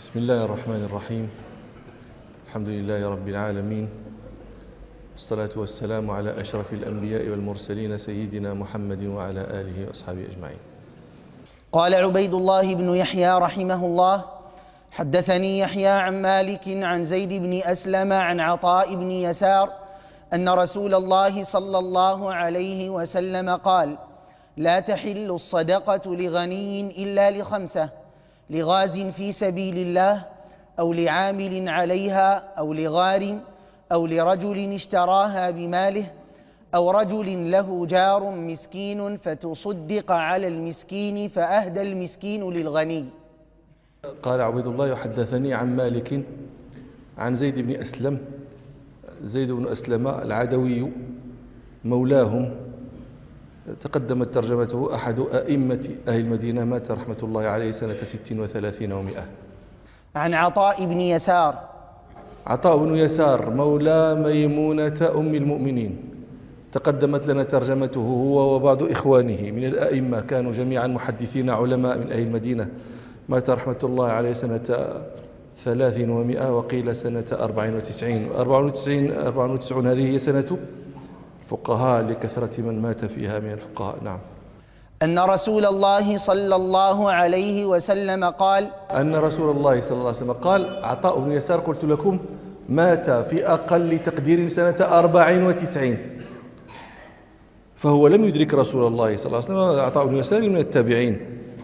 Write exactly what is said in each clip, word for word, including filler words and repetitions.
بسم الله الرحمن الرحيم. الحمد لله رب العالمين، والصلاة والسلام على أشرف الأنبياء والمرسلين سيدنا محمد وعلى آله وأصحابه أجمعين. قال عبيد الله بن يحيى رحمه الله: حدثني يحيى عن مالك عن زيد بن أسلم عن عطاء بن يسار أن رسول الله صلى الله عليه وسلم قال: لا تحل الصدقة لغني إلا لخمسة: لغاز في سبيل الله، أو لعامل عليها، أو لغار، أو لرجل اشتراها بماله، أو رجل له جار مسكين فتصدق على المسكين فأهدى المسكين للغني. قال عبيد الله: يحدثني عن مالك عن زيد بن أسلم. زيد بن أسلم العدوي مولاهم، تقدمت ترجمته، أحد أئمة أهل المدينة، مات رحمة الله عليه سنة ست وثلاثين ومئة. عن عطاء بن يسار. عطاء بن يسار مولى ميمونة أم المؤمنين، تقدمت لنا ترجمته هو وبعض إخوانه من الأئمة، كانوا جميعا محدثين علماء من أهل المدينة. مات رحمة الله عليه سنة ثلاث ومئة، وقيل سنة أربع وتسعين. أربع وتسعين هذه هي سنة الفقهاء لكثرة من مات فيها من الفقهاء. نعم. أن رسول الله صلى الله عليه وسلم قال أن رسول الله صلى الله عليه وسلم قال. عطاء بن يسار قلت لكم مات في أقل تقدير سنة أربع وتسعين، فهو لم يدرك رسول الله صلى الله عليه وسلم. عطاء بن يسار من التابعين.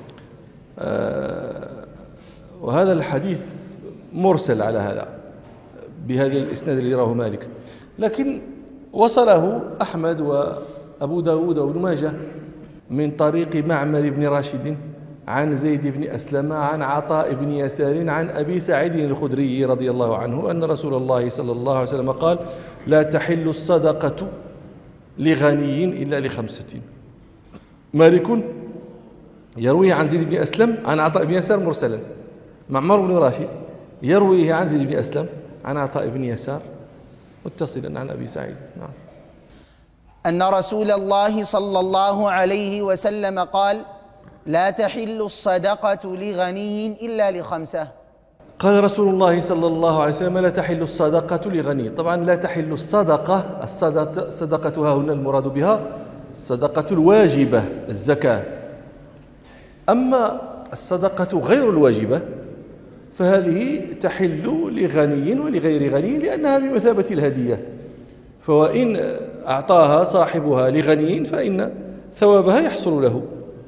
آه وهذا الحديث مرسل على هذا بهذا الإسناد اللي راه مالك، لكن وصله أحمد وأبو داود وابن ماجه من طريق معمر بن راشد عن زيد بن أسلم عن عطاء بن يسار عن أبي سعيد الخدري رضي الله عنه أن رسول الله صلى الله عليه وسلم قال: لا تحل الصدقة لغني إلا لخمسة. مالك يرويه عن زيد بن أسلم عن عطاء بن يسار مرسلا، معمر بن راشد يرويه عن زيد بن أسلم عن عطاء بن يسار متصلا عن أبي سعيد. نعم. أن رسول الله صلى الله عليه وسلم قال: لا تحل الصدقة لغني إلا لخمسة. قال رسول الله صلى الله عليه وسلم: لا تحل الصدقة لغني. طبعا لا تحل الصدقة، الصدقة ها هنا المراد بها الصدقة الواجبة الزكاة. أما الصدقة غير الواجبة فهذه تحل لغني ولغير غني، لأنها بمثابة الهدية، فوإن أعطاها صاحبها لغني فإن ثوابها يحصل له.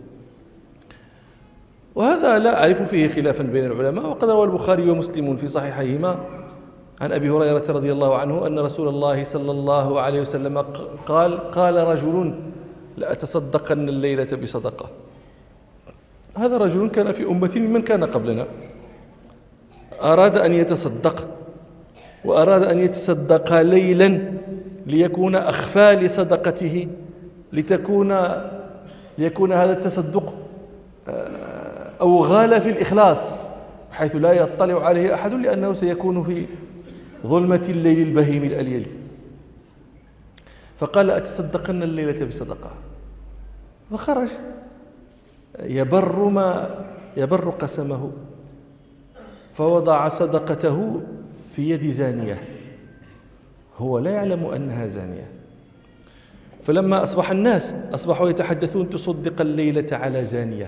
وهذا لا أعرف فيه خلافا بين العلماء. وقد روى البخاري ومسلم في صحيحيهما عن أبي هريرة رضي الله عنه أن رسول الله صلى الله عليه وسلم قال: قال رجل: لأتصدقن الليلة بصدقة. هذا رجل كان في أمة ممن كان قبلنا، أراد أن يتصدق، وأراد أن يتصدق ليلا ليكون أخفى لصدقته، لتكون ليكون هذا التصدق أو غال في الإخلاص حيث لا يطلع عليه أحد، لأنه سيكون في ظلمة الليل البهيم الأليل. فقال: أتصدقن الليلة بصدقة. فخرج يبر ما يبر قسمه، فوضع صدقته في يد زانية، هو لا يعلم أنها زانية. فلما أصبح الناس أصبحوا يتحدثون: تصدق الليلة على زانية.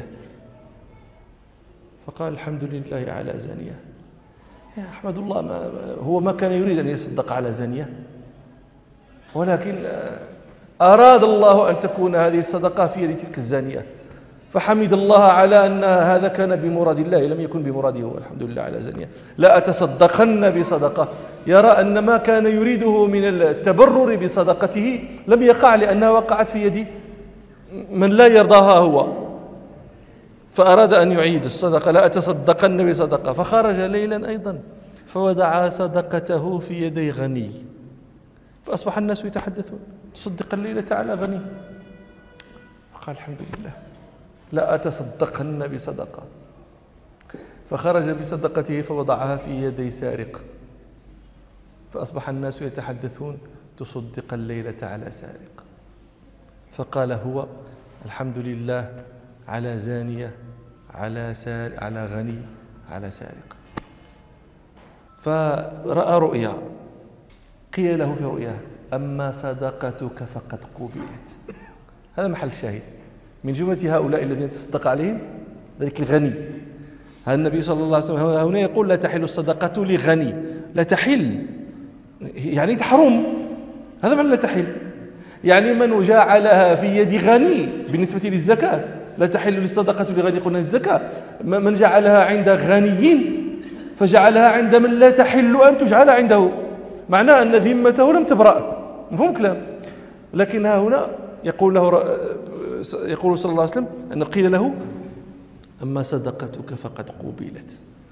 فقال: الحمد لله على زانية. يا أحمد الله، ما هو ما كان يريد أن يصدق على زانية، ولكن أراد الله أن تكون هذه الصدقة في يد تلك الزانية، فحمد الله على أن هذا كان بمراد الله، لم يكن بمراده هو. الحمد لله على زانية. لا أتصدقن بصدقة. يرى أن ما كان يريده من التبرر بصدقته لم يقع، لأنها وقعت في يد من لا يرضاها هو، فأراد أن يعيد الصدقة: لا أتصدقن بصدقة. فخرج ليلا أيضا فوضع صدقته في يدي غني، فأصبح الناس يتحدثون: تصدق الليلة على غني. فقال: الحمد لله، لا أتصدقن بصدقة. فخرج بصدقته فوضعها في يدي سارق، فأصبح الناس يتحدثون: تصدق الليلة على سارق. فقال هو: الحمد لله على زانية، على سارق، على غني، على سارق. فرأى رؤيا، قيل له في رؤياه: أما صدقتك فقد قبلت. هذا محل الشاهد من جملة هؤلاء الذين تصدق عليهم ذلك الغني. هذا النبي صلى الله عليه وسلم هنا يقول: لا تحل الصدقة لغني. لا تحل يعني تحرم، هذا من لا تحل، يعني من جعلها في يد غني بالنسبة للزكاة. لا تحل للصدقة لغني، قلنا الزكاة. من جعلها عند غني فجعلها عند من لا تحل أن تجعل عنده، معناه أن ذمته لم تبرأ. مفهوم كلام؟ لكنها هنا يقول له يقول صلى الله عليه وسلم أن قيل له: أما صدقتك فقد قبلت.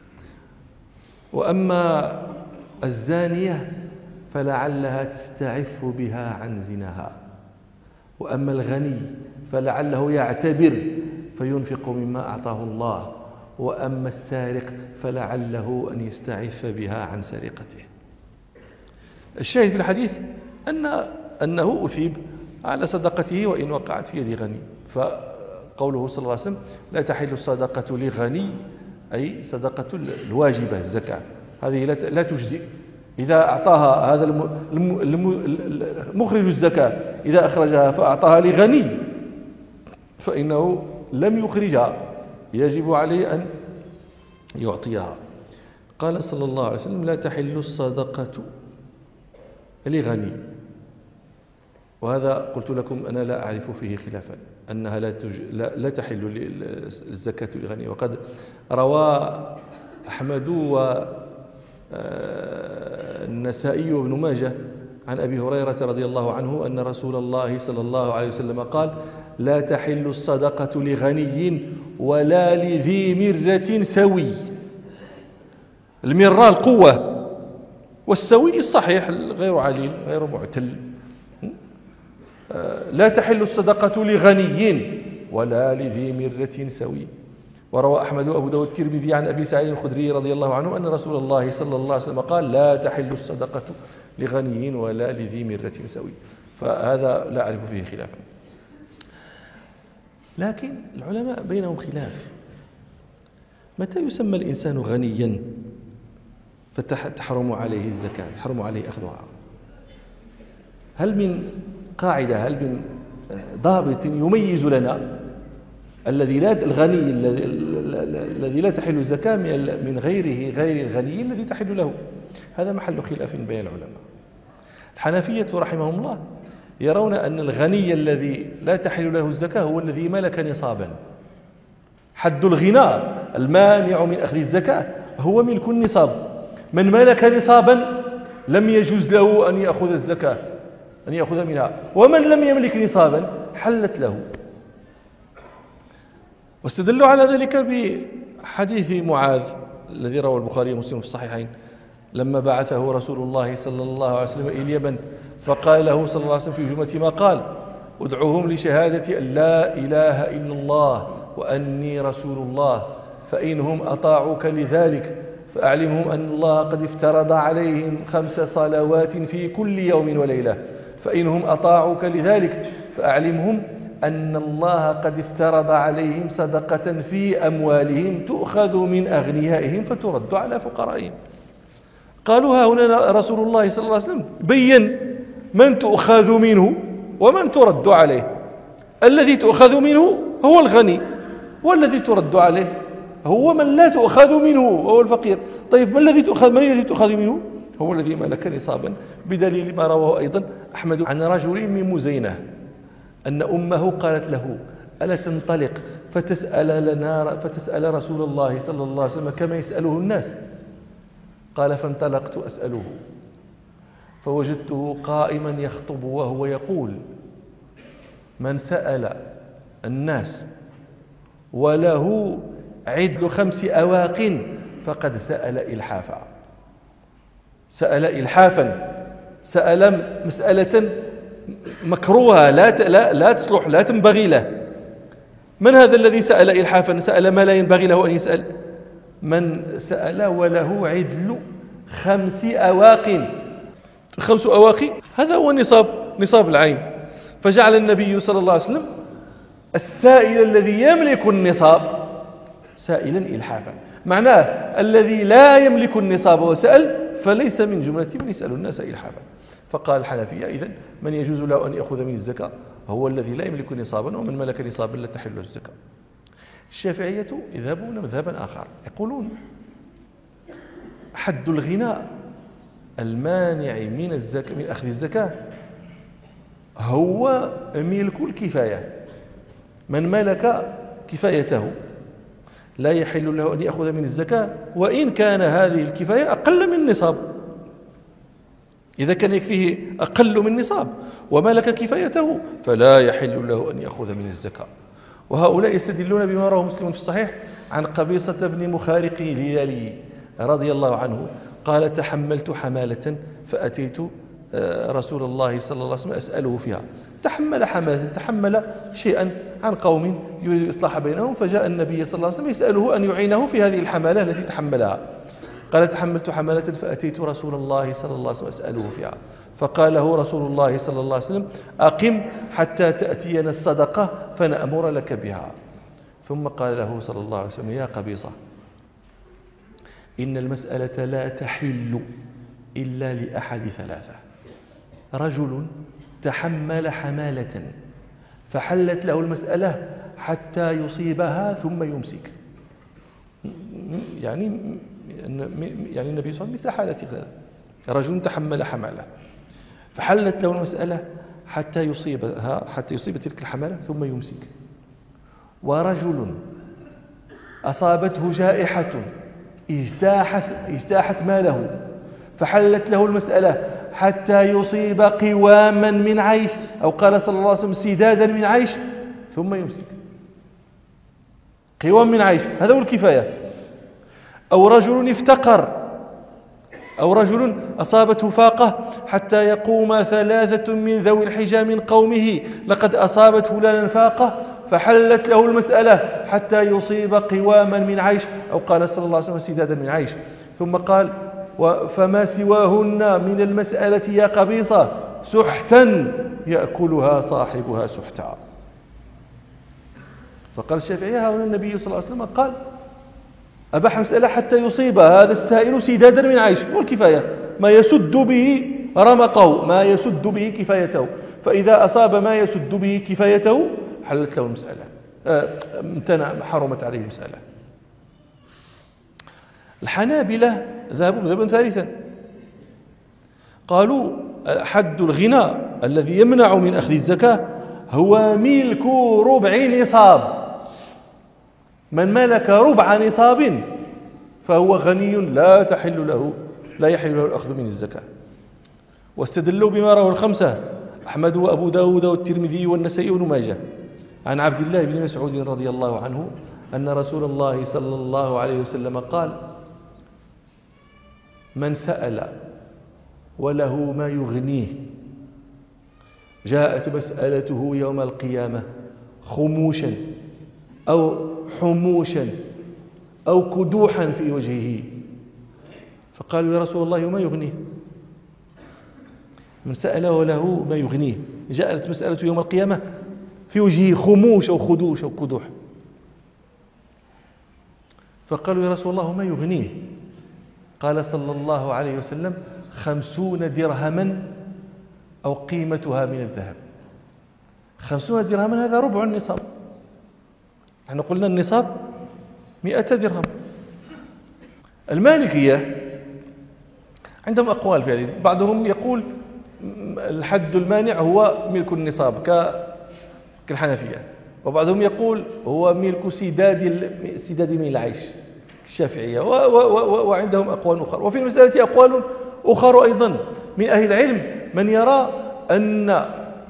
وأما الزانية فلعلها تستعف بها عن زناها، وأما الغني فلعله يعتبر فينفق مما أعطاه الله، وأما السارق فلعله أن يستعف بها عن سرقته. الشاهد في الحديث أن أنه أثيب على صدقته وإن وقعت في يد غني. فقوله صلى الله عليه وسلم: لا تحل الصدقة لغني، أي صدقة الواجبة الزكاة، هذه لا تجزئ. إذا أعطاها هذا مخرج الزكاة، إذا أخرجها فأعطاها لغني فإنه لم يخرجها، يجب عليه أن يعطيها. قال صلى الله عليه وسلم: لا تحل الصدقة لغني. وهذا قلت لكم أنا لا أعرف فيه خلافا، أنها لا, تج... لا... لا تحل الزكاة لغني. وقد روى أحمد والنسائي وابن ماجه عن أبي هريرة رضي الله عنه أن رسول الله صلى الله عليه وسلم قال: لا تحل الصدقة لغني ولا لذي مرة سوي. المرة القوة، والسوي الصحيح غير عليل غير معتل. لا تحل الصدقة لغني ولا لذي مرة سوي. وروى أحمد وأبو داود الترمذي عن أبي سعيد الخدري رضي الله عنه أن رسول الله صلى الله عليه وسلم قال: لا تحل الصدقة لغني ولا لذي مرة سوي. فهذا لا أعرف فيه خلافا. لكن العلماء بينهم خلاف: متى يسمى الإنسان غنيا فتحرم عليه الزكاة، يحرم عليه أخذها؟ هل من قاعدة، هل من ضابط يميز لنا الذي لا الغني الذي لا تحل الزكاة من غيره غير الغني الذي تحل له؟ هذا محل خلاف بين العلماء. الحنفية رحمهم الله يرون أن الغني الذي لا تحل له الزكاة هو الذي ملك نصابا. حد الغنى المانع من أخذ الزكاة هو ملك النصاب. من ملك نصابا لم يجوز له أن يأخذ الزكاة، أن يأخذ منها، ومن لم يملك نصابا حلت له. واستدلوا على ذلك بحديث معاذ الذي روى البخاري ومسلم في الصحيحين لما بعثه رسول الله صلى الله عليه وسلم إلى اليمن، فقال له صلى الله عليه وسلم في جملة ما قال: ادعوهم لشهادة أن لا إله إلا الله وأني رسول الله، فإنهم أطاعوك لذلك فأعلمهم أن الله قد افترض عليهم خمس صلوات في كل يوم وليلة، فإنهم أطاعوك لذلك فأعلمهم أن الله قد افترض عليهم صدقة في أموالهم تؤخذ من أغنيائهم فترد على فقرائهم. قالوا: ها هنا رسول الله صلى الله عليه وسلم بين من تؤخذ منه ومن ترد عليه. الذي تؤخذ منه هو الغني، والذي ترد عليه هو من لا تؤخذ منه وهو الفقير. طيب ما الذي تؤخذ من الذي تؤخذ منه؟ هو الذي ملك نصابا، بدليل ما رواه أيضا أحمد عن رجل من مزينة أن أمه قالت له: ألا تنطلق فتسأل لنا فتسأل رسول الله صلى الله عليه وسلم كما يسأله الناس؟ قال: فانطلقت أسأله فوجدته قائما يخطب وهو يقول: من سأل الناس وله عدل خمس أواق فقد سأل إلحافا. سأل إلحافا، سأل مسألة مكروهة لا لا لا تصلح، لا تنبغي له. من هذا الذي سأل إلحافا؟ سأل ما لا ينبغي له أن يسأل. من سأل وله عدل خمس أواق. خمس أواق هذا هو نصاب نصاب العين. فجعل النبي صلى الله عليه وسلم السائل الذي يملك النصاب سائلا إلحافا، معناه الذي لا يملك النصاب وسأل فليس من جملة من يسأل الناس إلحافا. فقال الحنفية إذن من يجوز له أن يأخذ من الزكاة هو الذي لا يملك نصابا، ومن ملك نصابا لا تحل الزكاة. الشافعية يذهبون مذهبا آخر، يقولون حد الغناء المانع من الزكاة من أخذ الزكاة هو ملك الكفاية. من ملك كفايته لا يحل له أن يأخذ من الزكاة وإن كان هذه الكفاية أقل من نصاب. إذا كان يكفيه أقل من نصاب وملك كفايته فلا يحل له أن يأخذ من الزكاة. وهؤلاء يستدلون بما رواه مسلم في الصحيح عن قبيصة بن مخارق الهلالي رضي الله عنه قال تحملت حمالة فأتيت رسول الله صلى الله عليه وسلم أسأله فيها. تحمل حمالة، تحمل شيئا عن قوم يريد الإصلاح بينهم، فجاء النبي صلى الله عليه وسلم يسأله أن يعينه في هذه الحمالة التي تحملها. قال تحملت حمالة فأتيت رسول الله صلى الله عليه وسلم أسأله فيها، فقال له رسول الله صلى الله عليه وسلم أقم حتى تأتينا الصدقة فنأمر لك بها. ثم قال له صلى الله عليه وسلم يا قبيصة إن المسألة لا تحل إلا لأحد ثلاثة: رجل تحمل حمالة فحلت له المسألة حتى يصيبها ثم يمسك. يعني يعني النبي صلى الله عليه وسلم مثل حالة رجل تحمل حمالة فحلت له المسألة حتى يصيبها حتى يصيب تلك الحمالة ثم يمسك. ورجل أصابته جائحة اجتاحت, اجتاحت ماله فحلت له المسألة حتى يصيب قواما من عيش، أو قال صلى الله عليه وسلم سدادا من عيش ثم يمسك. قوام من عيش هذا هو الكفاية. أو رجل افتقر، أو رجل أصابته فاقة حتى يقوم ثلاثة من ذوي الحجى من قومه لقد أصابت فلانا فاقة فحلت له المسألة حتى يصيب قواما من عيش، أو قال صلى الله عليه وسلم سدادا من عيش. ثم قال فما سواهن من المسألة يا قبيصة سحتا يأكلها صاحبها سحتا. فقال الشافعي هنا النبي صلى الله عليه وسلم قال أباح المسألة حتى يصيب هذا السائل سدادا من عيش، والكفاية ما يسد به رمقه، ما يسد به كفايته، فإذا أصاب ما يسد به كفايته حلت له المسألة، امتنع حرمت عليه المسألة. الحنابلة ذهبوا مذهبا ثالثا، قالوا حد الغنى الذي يمنع من أخذ الزكاة هو ملك ربع نصاب. من ملك ربع نصاب فهو غني لا تحل له لا يحل له الأخذ من الزكاة. واستدلوا بما رواه الخمسة أحمد وأبو داود والترمذي والنسائي وابن ماجه عن عبد الله بن مسعود رضي الله عنه أن رسول الله صلى الله عليه وسلم قال من سأل وله ما يغنيه جاءت مسألته يوم القيامة خموشا أو حموشا أو كدوحا في وجهه، فقالوا يا رسول الله وما يغنيه؟ من سأل وله ما يغنيه جاءت مسألته يوم القيامة في وجهه خموش أو خدوش أو كدوح، فقالوا يا رسول الله ما يغنيه؟ قال صلى الله عليه وسلم خمسون درهما أو قيمتها من الذهب. خمسون درهما هذا ربع النصاب، احنا قلنا النصاب مئة درهم. المالكية عندهم أقوال في هذه، بعضهم يقول الحد المانع هو ملك النصاب كالحنفية، وبعضهم يقول هو ملك سداد سداد من العيش الشافعية، وعندهم أقوال أخرى. وفي المسألة أقوال أخرى أيضا من أهل العلم من يرى أن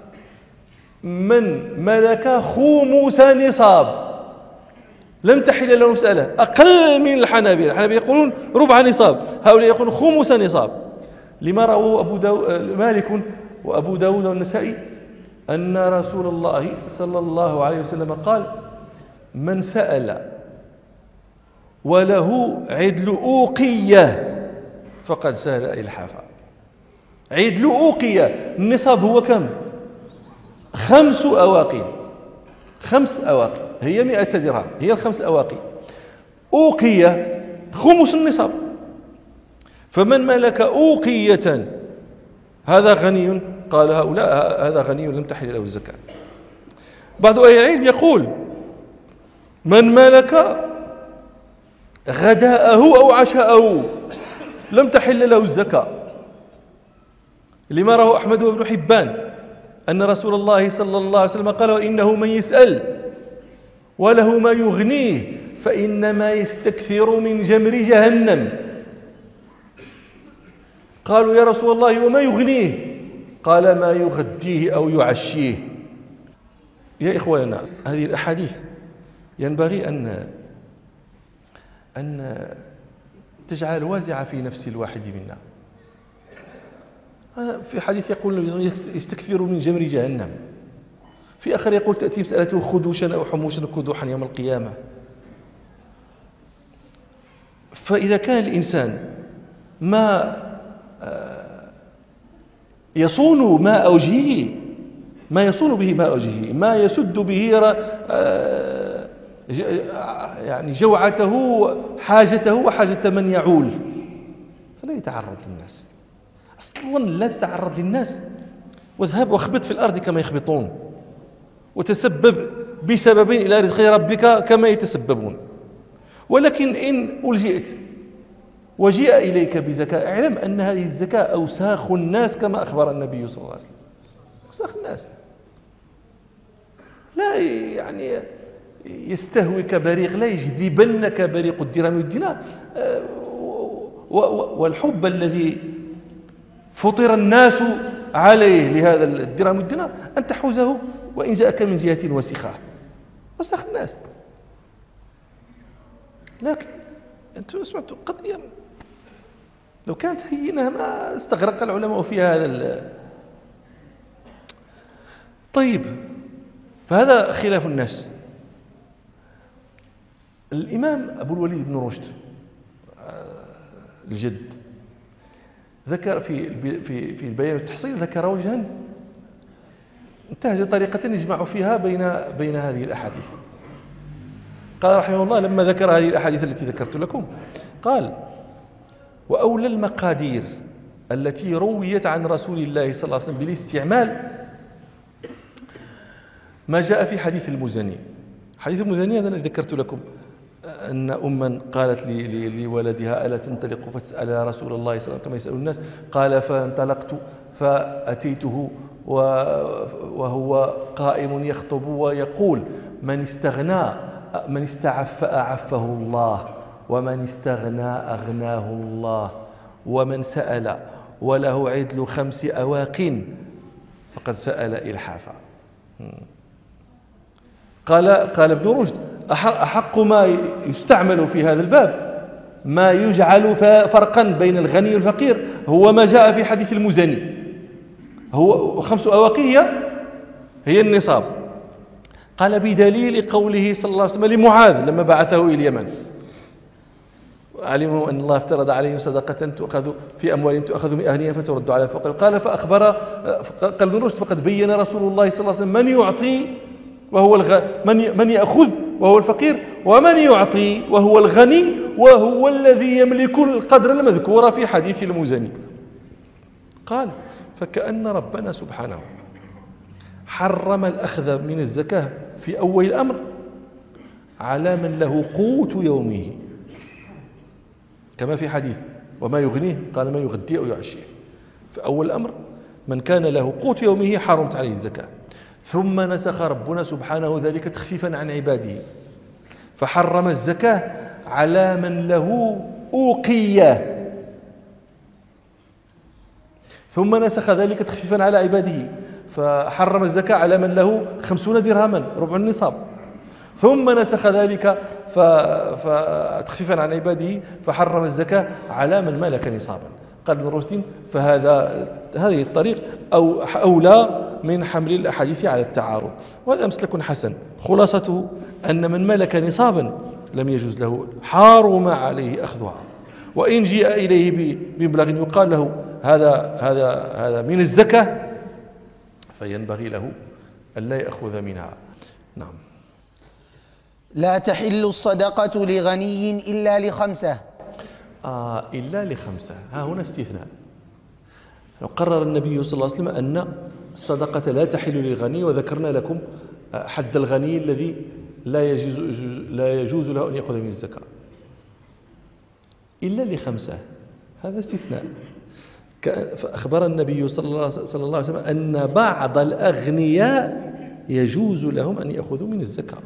من ملك خمس نصاب لم تحل له مسألة أقل من الحنابلة. الحنابلة يقولون ربع نصاب، هؤلاء يقولون خمس نصاب، لما رواه أبو داو... مالك وأبو داود والنسائي أن رسول الله صلى الله عليه وسلم قال من سأل وله عدل أوقية فقد سهل إلحافا. عدل أوقية النصاب هو كم؟ خمس أواقي، خمس أواقي هي مئة درهم، هي الخمس أواقي. أوقية خمس النصاب، فمن ملك أوقية هذا غني، قال هؤلاء هذا غني لم تحل له الزكاة. بعض أهل العلم يقول من ملك غداءه أو عشاءه لم تحل له الزكاة، لما رواه أحمد وابن حبان أن رسول الله صلى الله عليه وسلم قال وإنه من يسأل وله ما يغنيه فإنما يستكثر من جمر جهنم. قالوا يا رسول الله وما يغنيه؟ قال ما يغديه أو يعشيه. يا إخواننا، هذه الأحاديث ينبغي أن أن تجعل وازعة في نفس الواحد منا. في حديث يقول يستكثر من جمر جهنم، في آخر يقول تأتي مسألته خدوشا أو حموشا كدوحا يوم القيامة. فإذا كان الإنسان ما يصون ماء وجهه، ما يصون به ماء وجهه، ما يسد به يعني جوعته حاجته وحاجة من يعول، فلا يتعرض للناس أصلا، لا تتعرض للناس، واذهب واخبط في الأرض كما يخبطون، وتسبب بسببين إلى رزق ربك كما يتسببون. ولكن إن ألجئت وجيء إليك بزكاة، اعلم أن هذه الزكاة أوساخ الناس كما أخبر النبي صلى الله عليه وسلم. أوساخ الناس لا يعني يستهوك بريق، لا يجذبنك بريق الدرهم والدينار، والحب الذي فطر الناس عليه لهذا الدرهم والدينار أن تحوزه وإن جاءك من جهة وسخة. وسخ الناس. لكن أنتم سمعتوا قضية لو كانت هينة ما استغرق العلماء فيها هذا ال... طيب، فهذا خلاف الناس. الإمام أبو الوليد بن رشد الجد ذكر في في في البيان والتحصيل ذكر وجها انتهج طريقة يجمع فيها بين بين هذه الأحاديث. قال رحمه الله لما ذكر هذه الأحاديث التي ذكرت لكم قال وأولى المقادير التي رويت عن رسول الله صلى الله عليه وسلم بالاستعمال ما جاء في حديث المزني. حديث المزني هذا الذي ذكرت لكم أن أما قالت لولدها ألا تنطلق فتسأل يا رسول الله صلى الله عليه وسلم كما يسأل الناس؟ قال فانطلقت فأتيته وهو قائم يخطب ويقول من استغنى من استعف أعفه الله ومن استغنى أغناه الله ومن سأل وله عدل خمس أواق فقد سأل إلحافا. قال قال ابن رشد أحق ما يستعمل في هذا الباب ما يجعل فرقا بين الغني والفقير هو ما جاء في حديث المزني، هو خمس أواق هي هي النصاب. قال بدليل قوله صلى الله عليه وسلم لمعاذ لما بعثه إلى اليمن علموا أن الله افترض عليهم صدقة تؤخذ في أموالهم تؤخذ من أهلهم فترد على الفقراء. قال فأخبر قال ابن رشد فقد بين رسول الله صلى الله عليه وسلم من يعطي وهو الغ... من من يأخذ وهو الفقير ومن يعطي وهو الغني وهو الذي يملك القدر المذكور في حديث المزني. قال فكأن ربنا سبحانه حرم الأخذ من الزكاة في أول الأمر على من له قوت يومه كما في حديث وما يغنيه قال ما يغديه أو يعشيه. في أول الأمر من كان له قوت يومه حرمت عليه الزكاة، ثم نسخ ربنا سبحانه ذلك تخفيفا عن عباده فحرم الزكاة على من له أوقية، ثم نسخ ذلك تخفيفا على عباده فحرم الزكاة على من له خمسون درهما ربع النصاب، ثم نسخ ذلك فتخفيفا عن عباده فحرم الزكاة على من ملك نصابا. قال ابن رشد فهذا هذه الطريق أو أولى من حمل الأحاديث على التعارض، وهذا مسلك حسن. خلاصته أن من ملك نصابا لم يجوز له حارم عليه أخذها، وإن جاء إليه بمبلغ يقال له هذا هذا هذا من الزكاة فينبغي له ألا يأخذ منها. نعم. لا تحل الصدقة لغني إلا لخمسة. آه إلا لخمسة. ها هنا استثناء. قرر النبي صلى الله عليه وسلم أن الصدقة لا تحل للغني، وذكرنا لكم حد الغني الذي لا يجوز, لا يجوز له أن يأخذ من الزكاة إلا لخمسة. هذا استثناء. فأخبر النبي صلى الله عليه وسلم أن بعض الأغنياء يجوز لهم أن يأخذوا من الزكاة،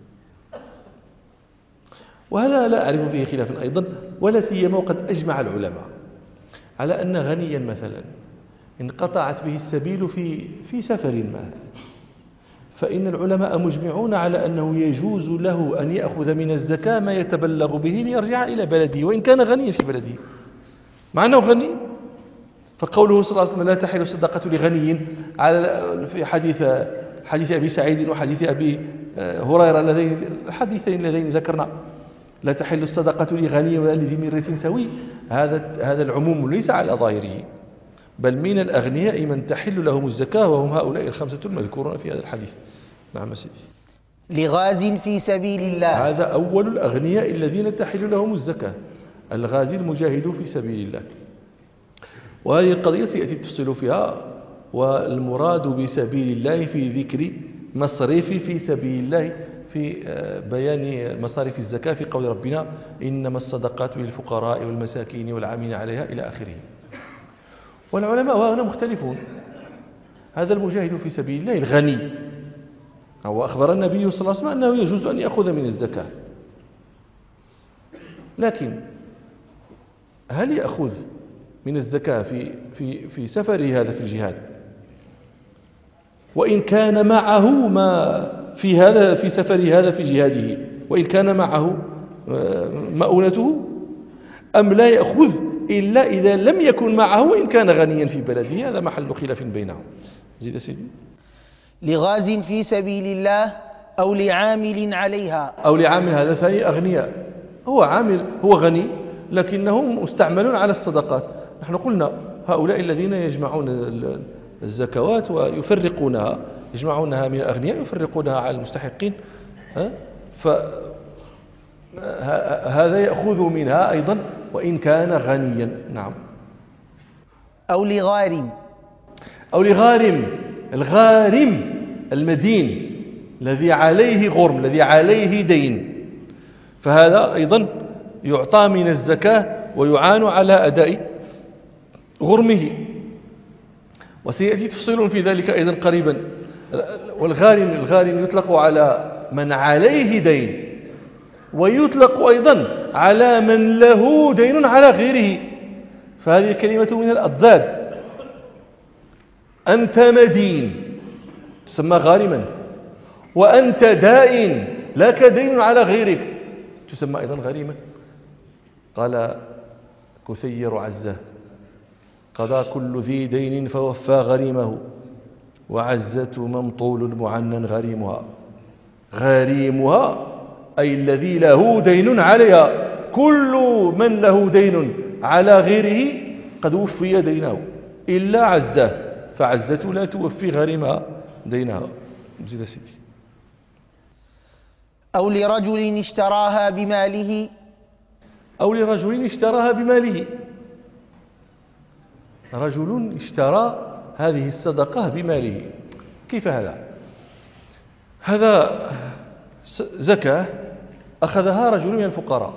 وهذا لا أعرف فيه خلافا أيضا، ولا سيما وقد أجمع العلماء على أن غنيا مثلا انقطعت به السبيل في في سفر ما، فإن العلماء مجمعون على أنه يجوز له أن يأخذ من الزكاة ما يتبلغ به ليرجع إلى بلده وإن كان غنيا في بلده، مع أنه غني. فقوله صلى الله عليه وسلم لا تحل الصدقة لغني على في حديث حديث أبي سعيد وحديث أبي هريرة اللذين الحديثين اللذين ذكرنا، لا تحل الصدقة لغني ولا لذي مرة سوي، هذا هذا العموم ليس على ظاهره، بل من الأغنياء من تحل لهم الزكاة وهم هؤلاء الخمسة المذكورون في هذا الحديث. نعم سيدي. لغاز في سبيل الله، هذا أول الأغنياء الذين تحل لهم الزكاة، الغازي المجاهد في سبيل الله. وهذه القضية سيأتي التفصيل فيها، والمراد بسبيل الله في ذكر مصرف في سبيل الله في بيان مصارف الزكاة في قول ربنا إنما الصدقات للفقراء والمساكين والعاملين عليها إلى آخره. والعلماء هنا مختلفون. هذا المجاهد في سبيل الله الغني، هو أخبر النبي صلى الله عليه وسلم أنه يجوز أن يأخذ من الزكاة، لكن هل يأخذ من الزكاة في في في سفره هذا في الجهاد وإن كان معه ما في هذا في سفره هذا في جهاده وإن كان معه مؤونته، أم لا يأخذ إلا إذا لم يكن معه وإن كان غنيا في بلده؟ هذا محل خلاف بينهم. زيد سيدي. لغاز في سبيل الله أو لعامل عليها، أو لعامل، هذا ثاني أغنياء، هو عامل هو غني لكنهم مستعملون على الصدقات. نحن قلنا هؤلاء الذين يجمعون الزكوات ويفرقونها، يجمعونها من الأغنياء يفرقونها على المستحقين، فهذا يأخذ منها أيضا وإن كان غنيا. نعم. أو لغارم، أو لغارم، الغارم المدين الذي عليه غرم، الذي عليه دين، فهذا أيضا يعطى من الزكاة ويعان على أداء غرمه، وسيأتي تفصيل في ذلك أيضا قريبا. والغارم الغارم يطلق على من عليه دين، ويطلق أيضا على من له دين على غيره، فهذه الكلمة من الأضداد. أنت مدين تسمى غارما، وأنت دائن لك دين على غيرك تسمى أيضا غريما. قال كثير عزة قضى كل ذي دين فوفى غريمه، وعزة ممطول معنى غريمها. غريمها أي الذي له دين عليها، كل من له دين على غيره قد وفي دينه إلا عزة، فعزة لا توفي غريمها دينها. زيد سيدي. أو لرجل اشتراها بماله، أو لرجل اشتراها بماله، رجل اشترى هذه الصدقة بماله. كيف هذا؟ هذا زكاة أخذها رجل من الفقراء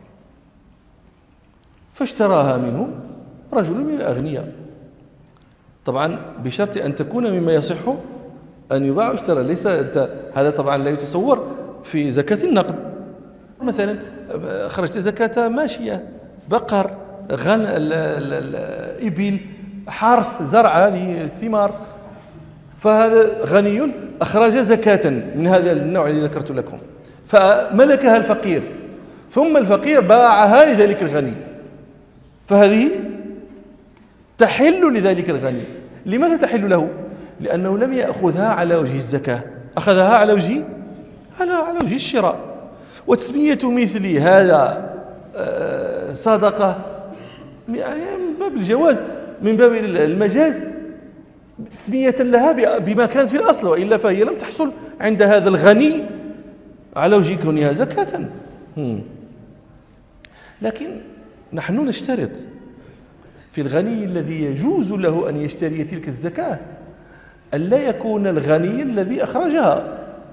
فاشتراها منه رجل من الأغنياء، طبعا بشرط أن تكون مما يصح أن يباع ويشترى. ليس هذا طبعا لا يتصور في زكاة النقد. مثلا خرجت زكاة ماشية، بقر، غنم، إبل، حرث، زرع، هذه الثمار، فهذا غني أخرج زكاة من هذا النوع الذي ذكرت لكم، فملكها الفقير، ثم الفقير باعها لذلك الغني، فهذه تحل لذلك الغني. لماذا تحل له؟ لأنه لم يأخذها على وجه الزكاة، أخذها على وجه على على وجه الشراء. وتسمية مثل هذا صدقة يعني من باب الجواز، من باب المجاز، تسمية لها بما كان في الأصل، وإلا فهي لم تحصل عند هذا الغني على وجه كونها زكاة. لكن نحن نشترط في الغني الذي يجوز له أن يشتري تلك الزكاة ألا يكون الغني الذي أخرجها.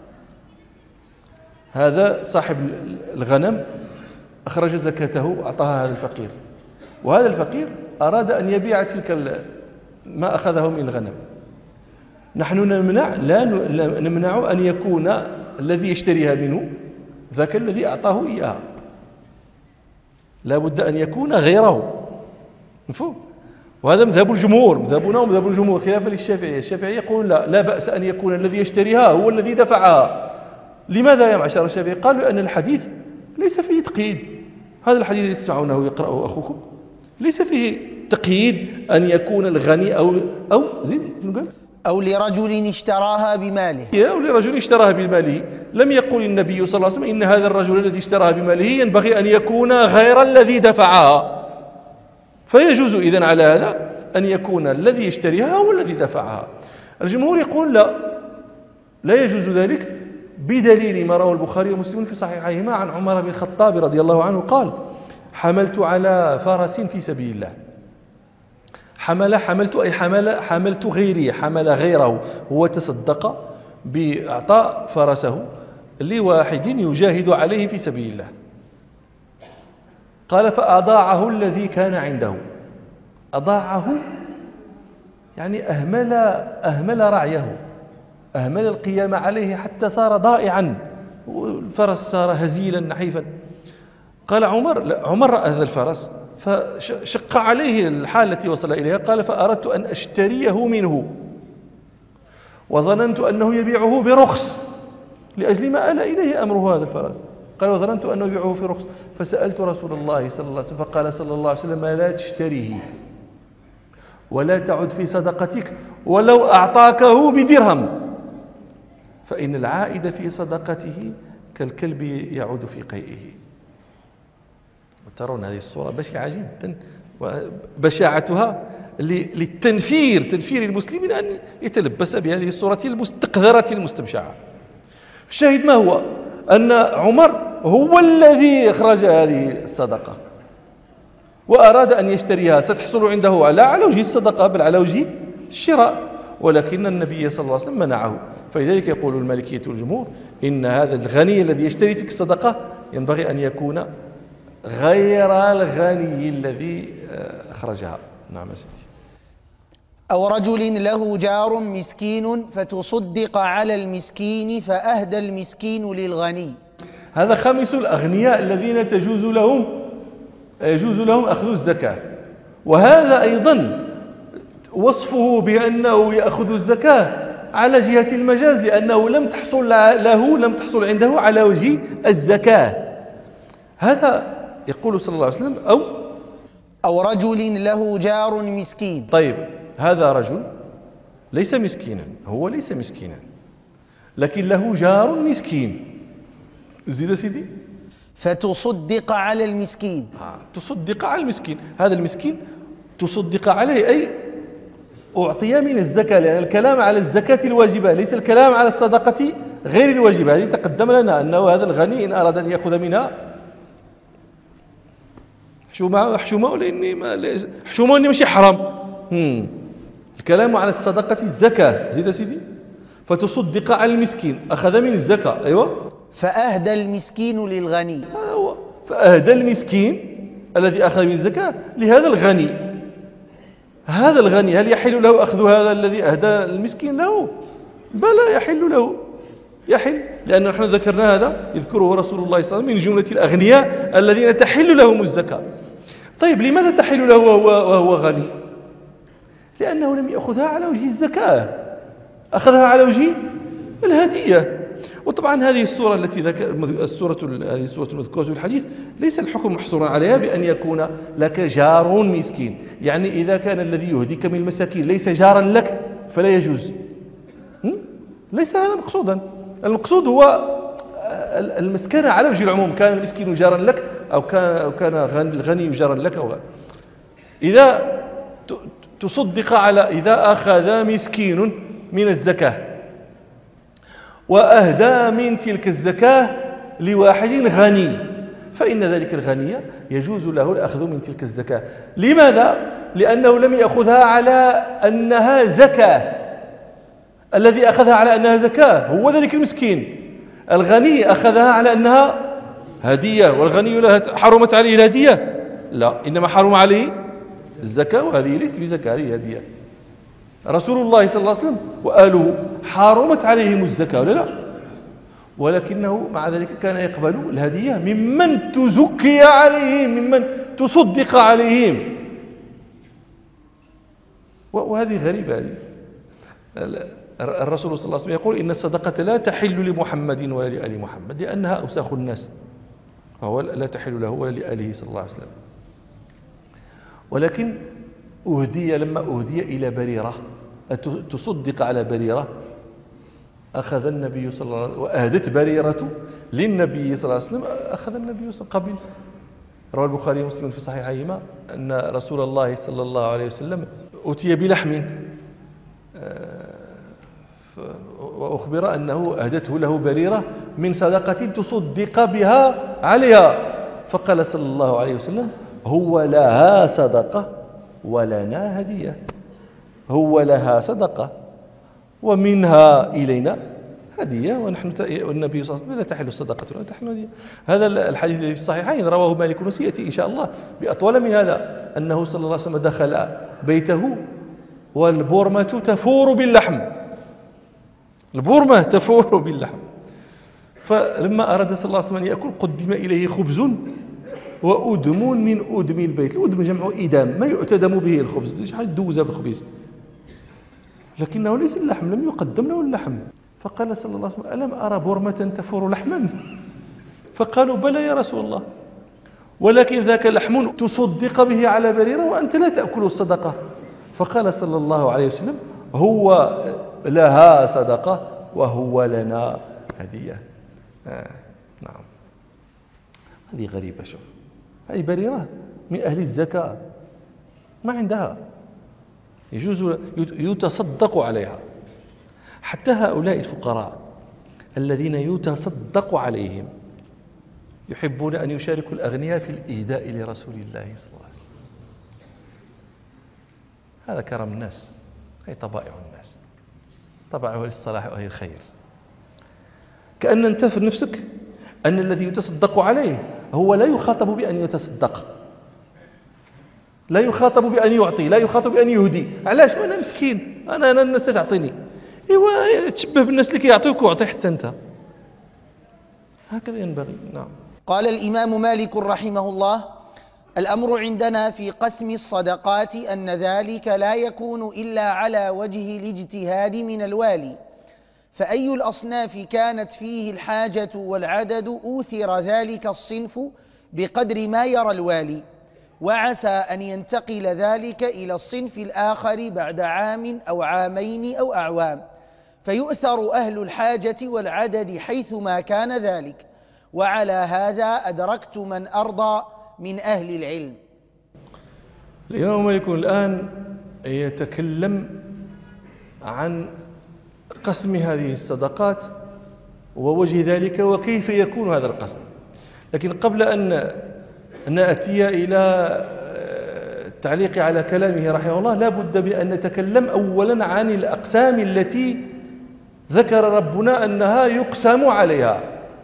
هذا صاحب الغنم أخرج زكاته أعطاها هذا الفقير، وهذا الفقير أراد أن يبيع تلك ما أخذه من الغنم. نحن نمنع لا نمنع أن يكون الذي يشتريها منه ذاك الذي أعطاه إياها، لا بد أن يكون غيره. مفهوم؟ وهذا مذهب الجمهور، مذهبنا ومذهب الجمهور خلافا للشافعية. الشافعي يقول لا لا بأس أن يكون الذي يشتريها هو الذي دفعها. لماذا يا معشر الشافعي؟ قالوا أن الحديث ليس فيه تقييد. هذا الحديث الذي تسمعونه يقرأه أخوكم ليس فيه تقييد أن يكون الغني أو أو زيد نقول أو لرجل اشتراها بماله أو لرجل اشتراها بماله. لم يقل النبي صلى الله عليه وسلم إن هذا الرجل الذي اشتراها بماله ينبغي أن يكون غير الذي دفعها، فيجوز إذن على هذا أن يكون الذي يشتريها هو الذي دفعها. الجمهور يقول لا لا يجوز ذلك بدليل ما رواه البخاري ومسلم في صحيحيهما عن عمر بن الخطاب رضي الله عنه قال: حملت على فرس في سبيل الله. حمل حملت أي حمل حملت غيري، حمل غيره، هو تصدق بإعطاء فرسه لواحد يجاهد عليه في سبيل الله. قال: فأضاعه الذي كان عنده. أضاعه يعني أهمل أهمل رعيه، أهمل القيام عليه حتى صار ضائعا، والفرس صار هزيلا نحيفا. قال عمر لا عمر رأى هذا الفرس فشق عليه الحال التي وصل إليها. قال: فأردت أن أشتريه منه وظننت أنه يبيعه برخص لأجل ما آل إليه أمره هذا الفرس. قال: وظننت أنه يبيعه في رخص، فسألت رسول الله صلى الله عليه وسلم فقال صلى الله عليه وسلم: لا تشتريه ولا تعد في صدقتك ولو أعطاكه بدرهم، فإن العائد في صدقته كالكلب يعود في قيئه. ترون هذه الصورة بشعة جدا، وبشاعتها للتنفير تنفير المسلمين أن يتلبس بهذه الصورة المستقذرة المستبشعة. الشاهد ما هو؟ أن عمر هو الذي أخرج هذه الصدقة وأراد أن يشتريها، ستحصل عنده على على وجه الصدقة بل على وجه الشراء، ولكن النبي صلى الله عليه وسلم منعه. فلذلك يقول المالكية والجمهور إن هذا الغني الذي يشتري تلك الصدقة ينبغي أن يكون غير الغني الذي أخرجها. نعم سيدي. أو رجل له جار مسكين فتصدق على المسكين فأهدى المسكين للغني. هذا خامس الأغنياء الذين تجوز لهم يجوز لهم أخذ الزكاة، وهذا أيضا وصفه بأنه يأخذ الزكاة على جهة المجاز، لأنه لم تحصل له لم تحصل عنده على وجه الزكاة. هذا يقول صلى الله عليه وسلم أو أو رجل له جار مسكين. طيب هذا رجل ليس مسكينا، هو ليس مسكينا لكن له جار مسكين. زيد سيدي. فتصدق على المسكين. آه. تصدق على المسكين، هذا المسكين تصدق عليه أي أعطي من الزكاة، لأن الكلام على الزكاة الواجبة ليس الكلام على الصدقة غير الواجبة. هذه تقدم لنا أنه هذا الغني إن أراد أن يأخذ منها حشومة حشومة لأني ما حشومة إني ماشي حرام. هم. الكلام على الصدقة الزكاة. زيد سيدي. فتصدق على المسكين، أخذ من الزكاة. أيوة. فأهدى المسكين للغني. هذا هو. فأهدى المسكين الذي أخذ من الزكاة لهذا الغني. هذا الغني هل يحل له أخذ هذا الذي أهدى المسكين له؟ بلى يحل له، يحل، لأن نحن ذكرنا هذا يذكره رسول الله صلى الله عليه وسلم من جملة الأغنياء الذين تحل لهم الزكاة. طيب لماذا تحل له وهو, وهو غني؟ لأنه لم يأخذها على وجه الزكاة، أخذها على وجه الهدية. وطبعا هذه السورة التي ذكر السورة هذه السورة المذكورة في الحديث ليس الحكم محصورا عليها بأن يكون لك جار مسكين، يعني إذا كان الذي يهديك من المساكين ليس جارا لك فلا يجوز. ليس هذا مقصودا. المقصود هو المسكنة على وجه العموم، كان المسكين جارا لك أو كان كان الغني جارا لك أو غير. إذا تصدق على إذا أخذ مسكين من الزكاة وأهدى من تلك الزكاة لواحد غني، فإن ذلك الغني يجوز له الأخذ من تلك الزكاة. لماذا؟ لأنه لم يأخذها على أنها زكاة. الذي أخذها على أنها زكاة هو ذلك المسكين. الغني أخذها على أنها هدية، والغني لا حرمت عليه الهدية، لا، إنما حرم عليه الزكاة، وهذه ليست بزكاة، هذه هدية. رسول الله صلى الله عليه وسلم وآله حرمت عليهم الزكاة ولا لا؟ ولكنه مع ذلك كان يقبل الهدية ممن تزكي عليهم، ممن تصدق عليهم. وهذه غريبة. الرسول صلى الله عليه وسلم يقول إن الصدقة لا تحل لمحمد ولا لآل محمد لأنها أوساخ الناس، فهو لا تحل له ولا لآله صلى الله عليه وسلم. ولكن أهدي لما أهدي إلى بريرة تصدق على بريرة، أخذ النبي صلى الله عليه وسلم وأهدت بريرة للنبي صلى الله عليه وسلم، أخذ النبي صلى الله عليه وسلم قبل. روى البخاري ومسلم في صحيحيهما أن رسول الله صلى الله عليه وسلم أتي بلحم وأخبر أنه أهدته له بريرة من صدقة تصدق بها عليها، فقال صلى الله عليه وسلم هو لها صدقة ولنا هدية، هو لها صدقة ومنها إلينا هدية، ونحن والنبي صلى الله عليه وسلم لا تحل الصدقة ولا تحل هدية. هذا الحديث الذي في الصحيحين رواه مالك وسيأتي إن شاء الله بأطول من هذا، أنه صلى الله عليه وسلم دخل بيته والبرمة تفور باللحم، البرمة تفور باللحم، فلما أراد صلى الله عليه وسلم أن يأكل قدم إليه خبز وأدم من أدم البيت. الأدم جمع إدام، ما يؤتدم به الخبز، شحال دوزة بالخبز، لكنه ليس اللحم، لم يقدم له اللحم. فقال صلى الله عليه وسلم ألم أرى برمة تفور لحما؟ فقالوا بلى يا رسول الله، ولكن ذاك لحم تصدق به على بريرة وأنت لا تأكل الصدقة. فقال صلى الله عليه وسلم هو لها صدقة وهو لنا هدية. آه. نعم، هذه غريبة. شوف، هذه بريرة من أهل الزكاة ما عندها، يجوز يتصدق عليها. حتى هؤلاء الفقراء الذين يتصدق عليهم يحبون أن يشاركوا الأغنياء في الإهداء لرسول الله صلى الله عليه وسلم. هذا كرم الناس، هي طبائع الناس، طبعه للصلاح وهي الخير. كأن أنت في نفسك أن الذي يتصدق عليه هو لا يخاطب بأن يتصدق، لا يخاطب بأن يعطي، لا يخاطب بأن يهدي. علاش؟ أنا مسكين، أنا أنا الناس تعطيني، إيوا تشبه بالناس اللي كيعطيوك واعطي حتى أنت، هكذا ينبغي. نعم. قال الإمام مالك رحمه الله: الأمر عندنا في قسم الصدقات أن ذلك لا يكون إلا على وجه الاجتهاد من الوالي، فأي الأصناف كانت فيه الحاجة والعدد أوثر ذلك الصنف بقدر ما يرى الوالي، وعسى أن ينتقل ذلك إلى الصنف الآخر بعد عام أو عامين أو أعوام، فيؤثر أهل الحاجة والعدد حيثما كان ذلك. وعلى هذا أدركت من أرضى من أهل العلم. الإمام مالك الآن يتكلم عن قسم هذه الصدقات ووجه ذلك وكيف يكون هذا القسم. لكن قبل أن نأتي إلى التعليق على كلامه رحمه الله لا بد من أن نتكلم أولا عن الأقسام التي ذكر ربنا أنها يقسم عليها.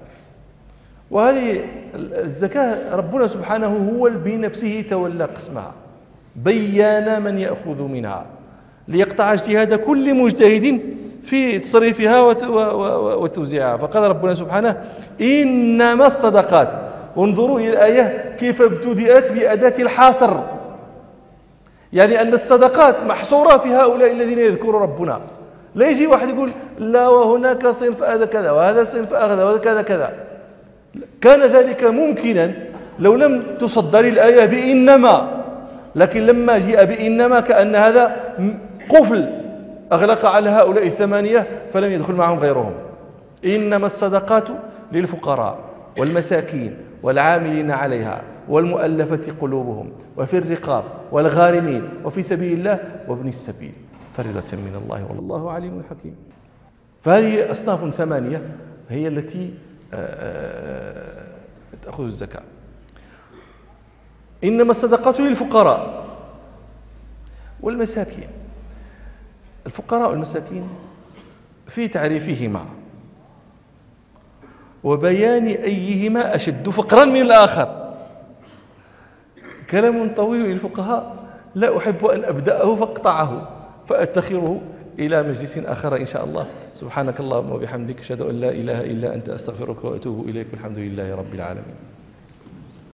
وهذه الزكاة ربنا سبحانه هو بنفسه تولى قسمها، بيان من يأخذ منها ليقطع اجتهاد كل مجتهد في تصريفها وتوزيعها. فقال ربنا سبحانه إنما الصدقات، وانظروا إلى الآية كيف ابتدأت بأداة الحاصر، يعني أن الصدقات محصورة في هؤلاء الذين يذكر ربنا. لا يجي واحد يقول لا وهناك صنف هذا كذا وهذا صنف هذا وهذا كذا كذا. كان ذلك ممكنا لو لم تصدر الآية بإنما، لكن لما جاء بإنما كأن هذا قفل أغلق على هؤلاء الثمانية فلم يدخل معهم غيرهم. إنما الصدقات للفقراء والمساكين والعاملين عليها والمؤلفة قلوبهم وفي الرقاب والغارمين وفي سبيل الله وابن السبيل فريضة من الله والله عليم حكيم. فهذه أصناف ثمانية هي التي تأخذ الزكاة. إنما الصدقات للفقراء والمساكين. الفقراء والمساكين في تعريفهما وبيان أيهما أشد فقرا من الآخر كلام طويل للفقهاء لا أحب أن أبدأه فاقطعه، فأتخره إلى مجلس آخر إن شاء الله. سبحانك اللهم وبحمدك، أشهد أن لا إله إلا أنت، أستغفرك وأتوب إليك، والحمد لله رب العالمين.